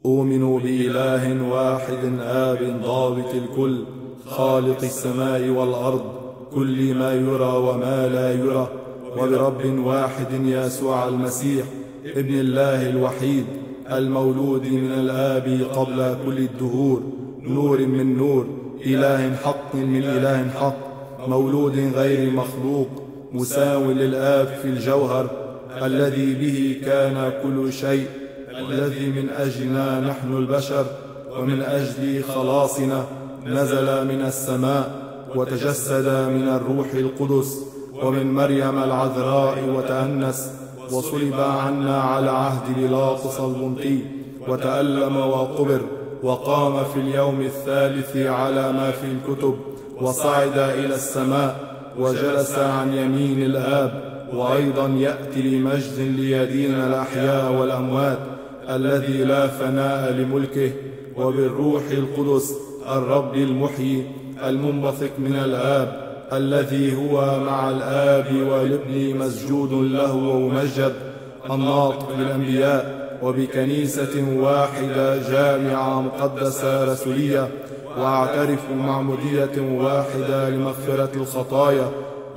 أؤمن بإله واحد آب ضابط الكل، خالق السماء والأرض، كل ما يرى وما لا يرى، وبرب واحد يسوع المسيح ابن الله الوحيد، المولود من الآب قبل كل الدهور، نور من نور، إله حق من إله حق، مولود غير مخلوق، مساو للآب في الجوهر، الذي به كان كل شيء، الذي من أجلنا نحن البشر ومن أجل خلاصنا نزل من السماء وتجسد من الروح القدس ومن مريم العذراء وتأنس، وصلب عنا على عهد بيلاطس البنطي، وتألم وقبر، وقام في اليوم الثالث على ما في الكتب، وصعد إلى السماء، وجلس عن يمين الآب، وأيضا يأتي لمجد ليدين الأحياء والأموات، الذي لا فناء لملكه، وبالروح القدس الرب المحيي المنبثق من الآب، الذي هو مع الآب والابن مسجود له وممجد، الناطق بالأنبياء، وبكنيسة واحدة جامعة مقدسة رسولية، وأعترف معمودية واحدة لمغفرة الخطايا،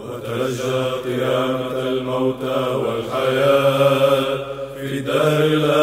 وترجى قيامة الموتى والحياة في دار الآخرة.